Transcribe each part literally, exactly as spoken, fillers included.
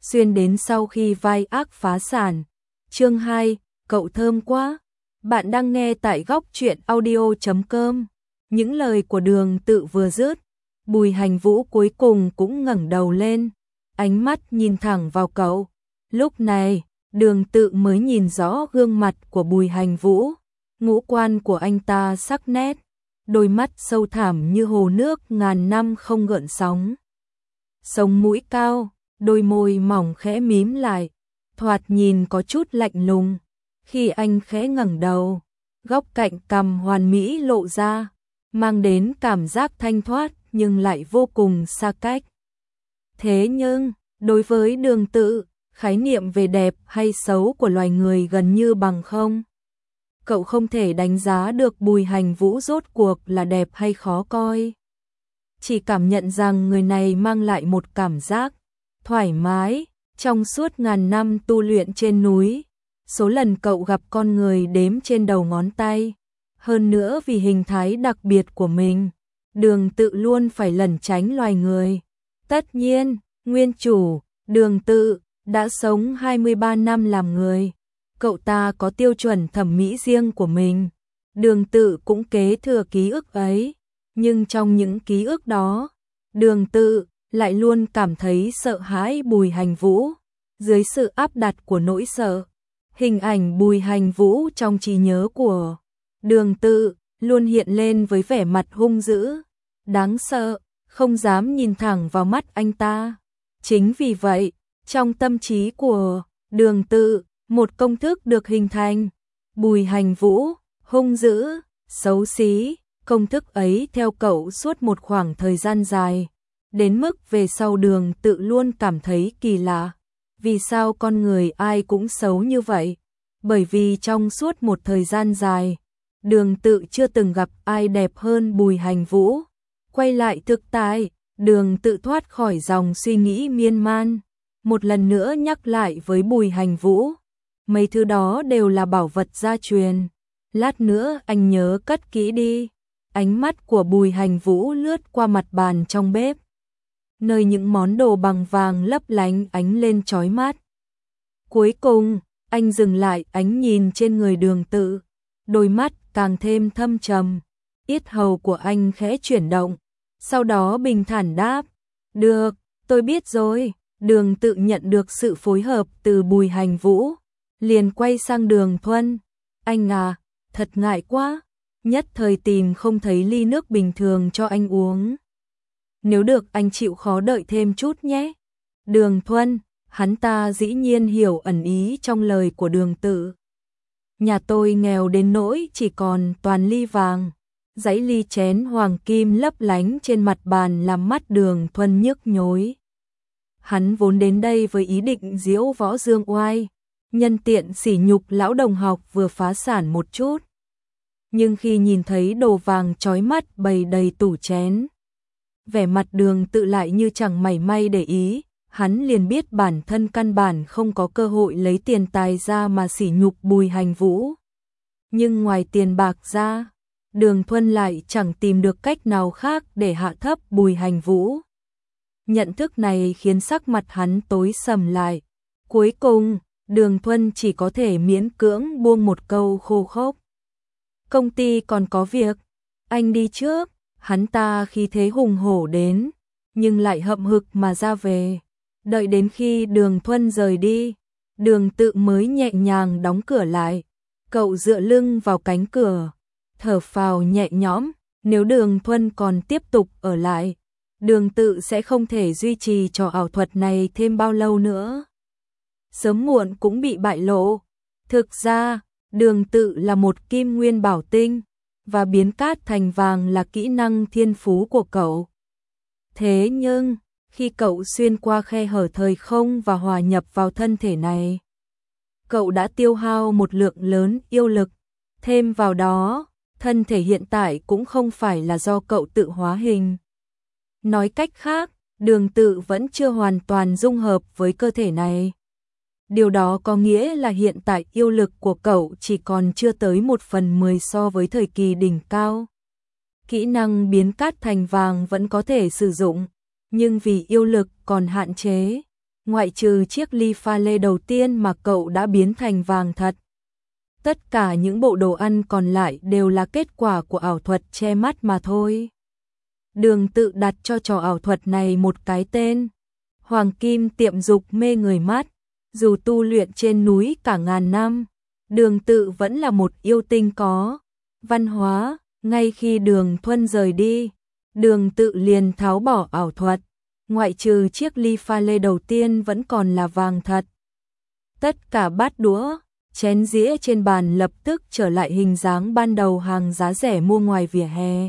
xuyên đến sau khi vai ác phá sản. Chương hai, cậu thơm quá. Bạn đang nghe tại góc truyện audio chấm com. Những lời của Đường Tự vừa dứt, Bùi Hành Vũ cuối cùng cũng ngẩng đầu lên, ánh mắt nhìn thẳng vào cậu. Lúc này, Đường Tự mới nhìn rõ gương mặt của Bùi Hành Vũ, ngũ quan của anh ta sắc nét, đôi mắt sâu thẳm như hồ nước ngàn năm không gợn sóng. Sống mũi cao, đôi môi mỏng khẽ mím lại, thoạt nhìn có chút lạnh lùng. Khi anh khẽ ngẩng đầu, góc cạnh cằm hoàn mỹ lộ ra, mang đến cảm giác thanh thoát nhưng lại vô cùng xa cách. Thế nhưng, đối với Đường Tự, khái niệm về đẹp hay xấu của loài người gần như bằng không. Cậu không thể đánh giá được Bùi Hành Vũ rốt cuộc là đẹp hay khó coi. Chỉ cảm nhận rằng người này mang lại một cảm giác thoải mái. Trong suốt ngàn năm tu luyện trên núi, số lần cậu gặp con người đếm trên đầu ngón tay. Hơn nữa vì hình thái đặc biệt của mình, Đường Tự luôn phải lẩn tránh loài người. Tất nhiên, nguyên chủ, Đường Tự, đã sống hai mươi ba năm làm người. Cậu ta có tiêu chuẩn thẩm mỹ riêng của mình. Đường Tự cũng kế thừa ký ức ấy. Nhưng trong những ký ức đó, Đường Tự lại luôn cảm thấy sợ hãi Bùi Hành Vũ. Dưới sự áp đặt của nỗi sợ, hình ảnh Bùi Hành Vũ trong trí nhớ của Đường Tự luôn hiện lên với vẻ mặt hung dữ, đáng sợ, không dám nhìn thẳng vào mắt anh ta. Chính vì vậy, trong tâm trí của Đường Tự, một công thức được hình thành. Bùi Hành Vũ, hung dữ, xấu xí, công thức ấy theo cậu suốt một khoảng thời gian dài. Đến mức về sau Đường Tự luôn cảm thấy kỳ lạ. Vì sao con người ai cũng xấu như vậy? Bởi vì trong suốt một thời gian dài, Đường Tự chưa từng gặp ai đẹp hơn Bùi Hành Vũ. Quay lại thực tại, Đường Tự thoát khỏi dòng suy nghĩ miên man. Một lần nữa nhắc lại với Bùi Hành Vũ. Mấy thứ đó đều là bảo vật gia truyền. Lát nữa anh nhớ cất kỹ đi. Ánh mắt của Bùi Hành Vũ lướt qua mặt bàn trong bếp, nơi những món đồ bằng vàng lấp lánh ánh lên chói mắt. Cuối cùng, anh dừng lại ánh nhìn trên người Đường Tự, đôi mắt càng thêm thâm trầm. Yết hầu của anh khẽ chuyển động, sau đó bình thản đáp, "Được, tôi biết rồi." Đường Tự nhận được sự phối hợp từ Bùi Hành Vũ, liền quay sang Đường Thuân, "Anh à, thật ngại quá, nhất thời tìm không thấy ly nước bình thường cho anh uống. Nếu được anh chịu khó đợi thêm chút nhé." Đường Thuân, hắn ta dĩ nhiên hiểu ẩn ý trong lời của Đường Tự. "Nhà tôi nghèo đến nỗi chỉ còn toàn ly vàng." Dãy ly chén hoàng kim lấp lánh trên mặt bàn làm mắt Đường Thuân nhức nhối. Hắn vốn đến đây với ý định diễu võ dương oai, nhân tiện sỉ nhục lão đồng học vừa phá sản một chút. Nhưng khi nhìn thấy đồ vàng chói mắt bày đầy tủ chén, vẻ mặt Đường Tự lại như chẳng mảy may để ý. Hắn liền biết bản thân căn bản không có cơ hội lấy tiền tài ra mà sỉ nhục Bùi Hành Vũ. Nhưng ngoài tiền bạc ra, Đường Thuân lại chẳng tìm được cách nào khác để hạ thấp Bùi Hành Vũ. Nhận thức này khiến sắc mặt hắn tối sầm lại. Cuối cùng, Đường Thuân chỉ có thể miễn cưỡng buông một câu khô khốc, "Công ty còn có việc, anh đi trước." Hắn ta khí thế hùng hổ đến, nhưng lại hậm hực mà ra về. Đợi đến khi Đường Thuân rời đi, Đường Tự mới nhẹ nhàng đóng cửa lại. Cậu dựa lưng vào cánh cửa, thở phào nhẹ nhõm. Nếu Đường Thuân còn tiếp tục ở lại, Đường Tự sẽ không thể duy trì trò ảo thuật này thêm bao lâu nữa. Sớm muộn cũng bị bại lộ. Thực ra, Đường Tự là một kim nguyên bảo tinh, và biến cát thành vàng là kỹ năng thiên phú của cậu. Thế nhưng, khi cậu xuyên qua khe hở thời không và hòa nhập vào thân thể này, cậu đã tiêu hao một lượng lớn yêu lực. Thêm vào đó, thân thể hiện tại cũng không phải là do cậu tự hóa hình. Nói cách khác, Đường Tự vẫn chưa hoàn toàn dung hợp với cơ thể này. Điều đó có nghĩa là hiện tại yêu lực của cậu chỉ còn chưa tới một phần mười so với thời kỳ đỉnh cao. Kỹ năng biến cát thành vàng vẫn có thể sử dụng, nhưng vì yêu lực còn hạn chế, ngoại trừ chiếc ly pha lê đầu tiên mà cậu đã biến thành vàng thật. Tất cả những bộ đồ ăn còn lại đều là kết quả của ảo thuật che mắt mà thôi. Đường Tự đặt cho trò ảo thuật này một cái tên, Hoàng Kim Tiệm Dục Mê Người Mắt. Dù tu luyện trên núi cả ngàn năm, Đường Tự vẫn là một yêu tinh có văn hóa. Ngay khi Đường Thuân rời đi, Đường Tự liền tháo bỏ ảo thuật, ngoại trừ chiếc ly pha lê đầu tiên vẫn còn là vàng thật. Tất cả bát đũa, chén dĩa trên bàn lập tức trở lại hình dáng ban đầu hàng giá rẻ mua ngoài vỉa hè.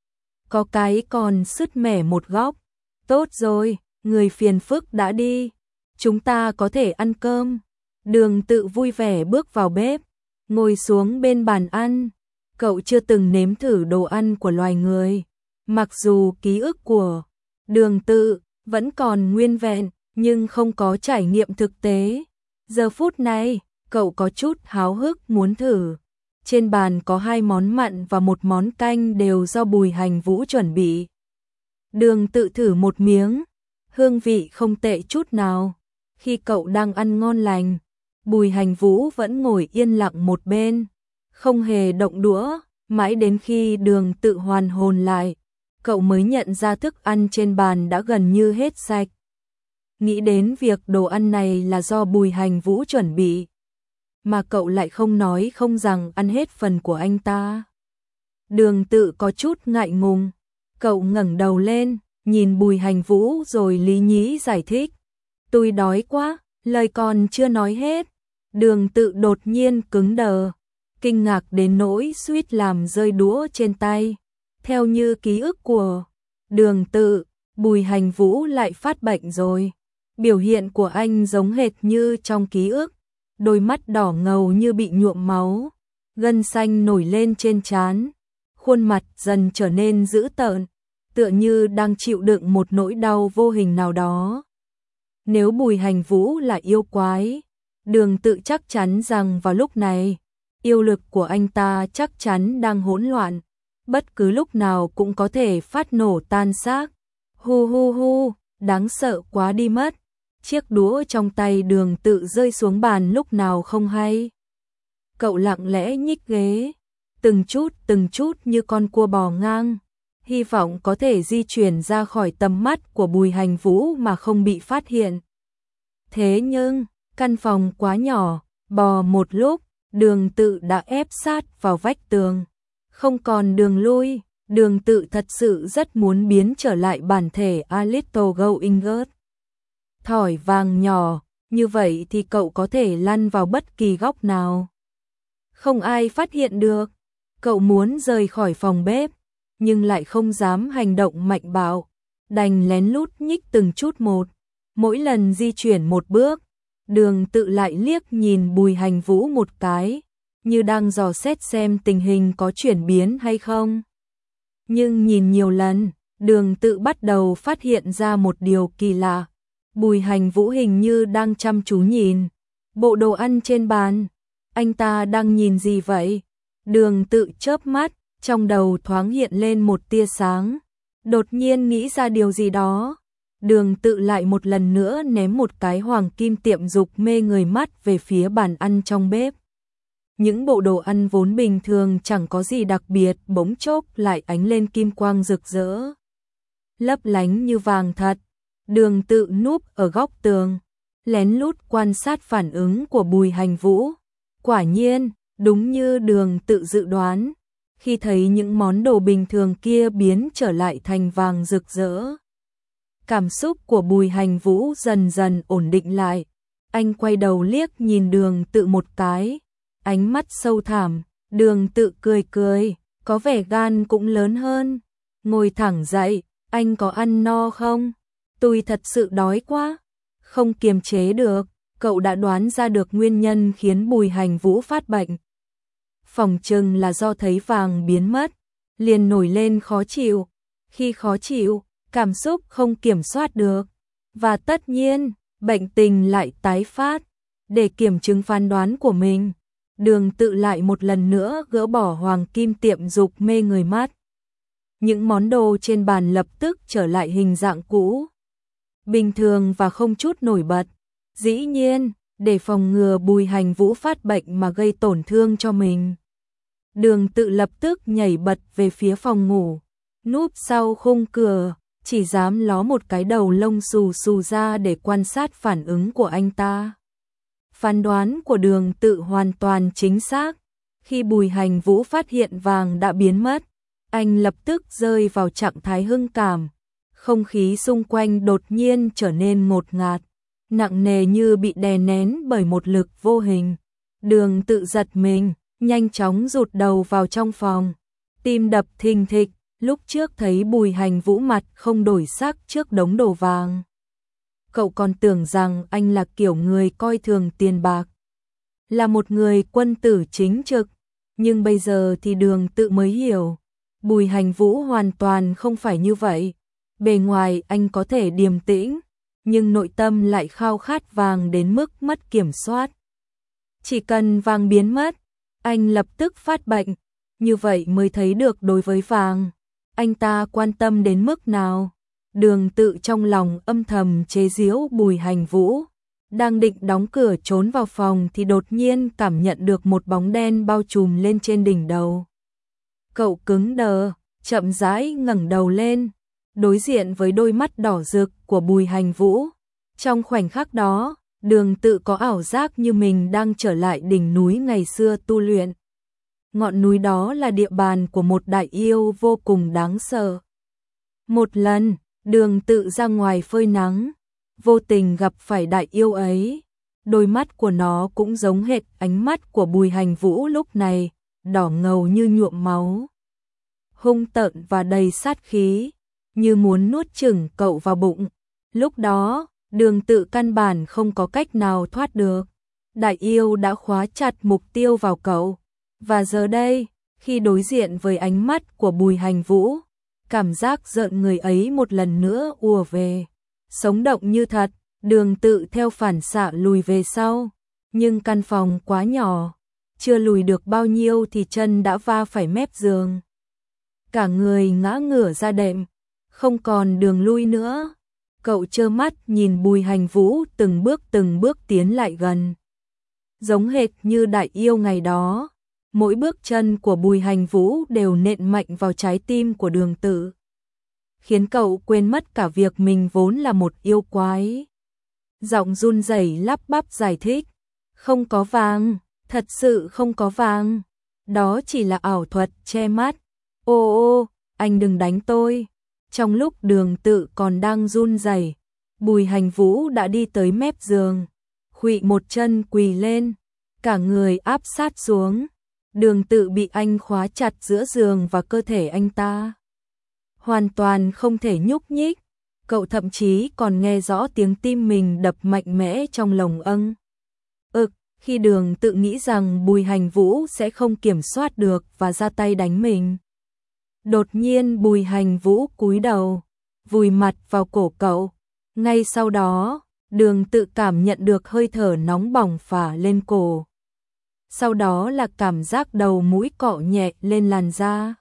Có cái còn sứt mẻ một góc. Tốt rồi, người phiền phức đã đi, chúng ta có thể ăn cơm. Đường Tự vui vẻ bước vào bếp, ngồi xuống bên bàn ăn. Cậu chưa từng nếm thử đồ ăn của loài người. Mặc dù ký ức của Đường Tự vẫn còn nguyên vẹn, nhưng không có trải nghiệm thực tế. Giờ phút này, cậu có chút háo hức muốn thử. Trên bàn có hai món mặn và một món canh đều do Bùi Hành Vũ chuẩn bị. Đường Tự thử một miếng, hương vị không tệ chút nào. Khi cậu đang ăn ngon lành, Bùi Hành Vũ vẫn ngồi yên lặng một bên, không hề động đũa, mãi đến khi Đường Tự hoàn hồn lại, cậu mới nhận ra thức ăn trên bàn đã gần như hết sạch. Nghĩ đến việc đồ ăn này là do Bùi Hành Vũ chuẩn bị, mà cậu lại không nói không rằng ăn hết phần của anh ta. Đường Tự có chút ngại ngùng, cậu ngẩng đầu lên, nhìn Bùi Hành Vũ rồi lý nhí giải thích. Tôi đói quá, lời còn chưa nói hết. Đường Tự đột nhiên cứng đờ, kinh ngạc đến nỗi suýt làm rơi đũa trên tay. Theo như ký ức của Đường Tự, Bùi Hành Vũ lại phát bệnh rồi. Biểu hiện của anh giống hệt như trong ký ức, đôi mắt đỏ ngầu như bị nhuộm máu, gân xanh nổi lên trên trán, khuôn mặt dần trở nên dữ tợn, tựa như đang chịu đựng một nỗi đau vô hình nào đó. Nếu Bùi Hành Vũ là yêu quái, Đường Tự chắc chắn rằng vào lúc này, yêu lực của anh ta chắc chắn đang hỗn loạn, bất cứ lúc nào cũng có thể phát nổ tan xác. Hu hu hu, đáng sợ quá đi mất. Chiếc đũa trong tay Đường Tự rơi xuống bàn lúc nào không hay. Cậu lặng lẽ nhích ghế, từng chút từng chút như con cua bò ngang, hy vọng có thể di chuyển ra khỏi tầm mắt của Bùi Hành Vũ mà không bị phát hiện. Thế nhưng, căn phòng quá nhỏ, bò một lúc, Đường Tự đã ép sát vào vách tường. Không còn đường lui, Đường Tự thật sự rất muốn biến trở lại bản thể A Little Going Girl. Thỏi vàng nhỏ, như vậy thì cậu có thể lăn vào bất kỳ góc nào. Không ai phát hiện được. Cậu muốn rời khỏi phòng bếp, nhưng lại không dám hành động mạnh bạo, đành lén lút nhích từng chút một. Mỗi lần di chuyển một bước, Đường Tự lại liếc nhìn Bùi Hành Vũ một cái, như đang dò xét xem tình hình có chuyển biến hay không. Nhưng nhìn nhiều lần, Đường Tự bắt đầu phát hiện ra một điều kỳ lạ. Bùi Hành Vũ hình như đang chăm chú nhìn bộ đồ ăn trên bàn. Anh ta đang nhìn gì vậy? Đường Tự chớp mắt, trong đầu thoáng hiện lên một tia sáng. Đột nhiên nghĩ ra điều gì đó. Đường Tự lại một lần nữa ném một cái Hoàng Kim Tiệm Dục Mê Người Mắt về phía bàn ăn trong bếp. Những bộ đồ ăn vốn bình thường chẳng có gì đặc biệt bỗng chốc lại ánh lên kim quang rực rỡ, lấp lánh như vàng thật. Đường Tự núp ở góc tường, lén lút quan sát phản ứng của Bùi Hành Vũ. Quả nhiên, đúng như Đường Tự dự đoán, khi thấy những món đồ bình thường kia biến trở lại thành vàng rực rỡ, cảm xúc của Bùi Hành Vũ dần dần ổn định lại. Anh quay đầu liếc nhìn Đường Tự một cái, ánh mắt sâu thẳm. Đường Tự cười cười, có vẻ gan cũng lớn hơn. Ngồi thẳng dậy, anh có ăn no không? Tôi thật sự đói quá. Không kiềm chế được, cậu đã đoán ra được nguyên nhân khiến Bùi Hành Vũ phát bệnh. Phỏng chừng là do thấy vàng biến mất, liền nổi lên khó chịu. Khi khó chịu, cảm xúc không kiểm soát được, và tất nhiên, bệnh tình lại tái phát. Để kiểm chứng phán đoán của mình, Đường Tự lại một lần nữa gỡ bỏ Hoàng Kim Tiệm Dục Mê Người Mắt. Những món đồ trên bàn lập tức trở lại hình dạng cũ. bình thường và không chút nổi bật. Dĩ nhiên, để phòng ngừa Bùi Hành Vũ phát bệnh mà gây tổn thương cho mình. Đường Tự lập tức nhảy bật về phía phòng ngủ, núp sau khung cửa, chỉ dám ló một cái đầu lông xù xù ra để quan sát phản ứng của anh ta. Phán đoán của Đường Tự hoàn toàn chính xác. Khi Bùi Hành Vũ phát hiện vàng đã biến mất, anh lập tức rơi vào trạng thái hưng cảm. Không khí xung quanh đột nhiên trở nên ngột ngạt, nặng nề như bị đè nén bởi một lực vô hình. Đường Tự giật mình, nhanh chóng rụt đầu vào trong phòng, tim đập thình thịch. Lúc trước thấy Bùi Hành Vũ mặt không đổi sắc trước đống đồ vàng, cậu còn tưởng rằng anh là kiểu người coi thường tiền bạc, là một người quân tử chính trực, nhưng bây giờ thì Đường Tự mới hiểu, Bùi Hành Vũ hoàn toàn không phải như vậy. Bề ngoài anh có thể điềm tĩnh, nhưng nội tâm lại khao khát vàng đến mức mất kiểm soát. Chỉ cần vàng biến mất, anh lập tức phát bệnh, như vậy mới thấy được đối với vàng, anh ta quan tâm đến mức nào. Đường Tự trong lòng âm thầm chế giễu Bùi Hành Vũ, đang định đóng cửa trốn vào phòng thì đột nhiên cảm nhận được một bóng đen bao trùm lên trên đỉnh đầu. Cậu cứng đờ, chậm rãi ngẩng đầu lên, đối diện với đôi mắt đỏ rực của Bùi Hành Vũ. Trong khoảnh khắc đó, Đường Tự có ảo giác như mình đang trở lại đỉnh núi ngày xưa tu luyện. Ngọn núi đó là địa bàn của một đại yêu vô cùng đáng sợ. Một lần, Đường Tự ra ngoài phơi nắng, vô tình gặp phải đại yêu ấy. Đôi mắt của nó cũng giống hệt ánh mắt của Bùi Hành Vũ lúc này, đỏ ngầu như nhuộm máu, hung tợn và đầy sát khí, như muốn nuốt chửng cậu vào bụng. Lúc đó, Đường Tự căn bản không có cách nào thoát được. Đại yêu đã khóa chặt mục tiêu vào cậu. Và giờ đây, khi đối diện với ánh mắt của Bùi Hành Vũ, cảm giác rợn người ấy một lần nữa ùa về. Sống động như thật, Đường Tự theo phản xạ lùi về sau. Nhưng căn phòng quá nhỏ, chưa lùi được bao nhiêu thì chân đã va phải mép giường. Cả người ngã ngửa ra đệm, không còn đường lui nữa. Cậu trơ mắt nhìn Bùi Hành Vũ từng bước từng bước tiến lại gần. Giống hệt như đại yêu ngày đó, mỗi bước chân của Bùi Hành Vũ đều nện mạnh vào trái tim của Đường Tự, khiến cậu quên mất cả việc mình vốn là một yêu quái. Giọng run rẩy lắp bắp giải thích, không có vàng, thật sự không có vàng, đó chỉ là ảo thuật che mắt. Ô ô, anh đừng đánh tôi. Trong lúc Đường Tự còn đang run rẩy, Bùi Hành Vũ đã đi tới mép giường, khuỵu một chân quỳ lên, cả người áp sát xuống. Đường Tự bị anh khóa chặt giữa giường và cơ thể anh ta, hoàn toàn không thể nhúc nhích. Cậu thậm chí còn nghe rõ tiếng tim mình đập mạnh mẽ trong lồng âng. Ực, khi Đường Tự nghĩ rằng Bùi Hành Vũ sẽ không kiểm soát được và ra tay đánh mình. Đột nhiên Bùi Hành Vũ cúi đầu, vùi mặt vào cổ cậu. Ngay sau đó, Đường Tự cảm nhận được hơi thở nóng bỏng phả lên cổ. Sau đó là cảm giác đầu mũi cọ nhẹ lên làn da.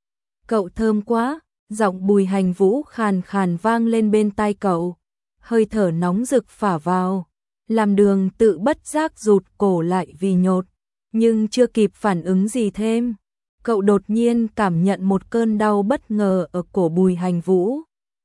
Cậu thơm quá, giọng Bùi Hành Vũ khàn khàn vang lên bên tai cậu. Hơi thở nóng rực phả vào, làm Đường Tự bất giác rụt cổ lại vì nhột, nhưng chưa kịp phản ứng gì thêm. Cậu đột nhiên cảm nhận một cơn đau bất ngờ ở cổ Bùi Hành Vũ.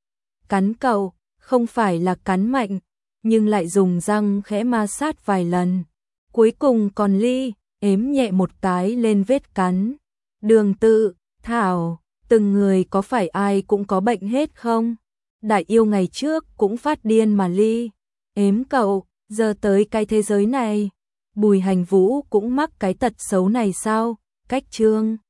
Cắn cậu, không phải là cắn mạnh, nhưng lại dùng răng khẽ ma sát vài lần. Cuối cùng còn ly, ếm nhẹ một cái lên vết cắn. Đường Tự, Thảo, từng người có phải ai cũng có bệnh hết không? Đại yêu ngày trước cũng phát điên mà ly, ếm cậu, giờ tới cái thế giới này. Bùi Hành Vũ cũng mắc cái tật xấu này sao? Cách chương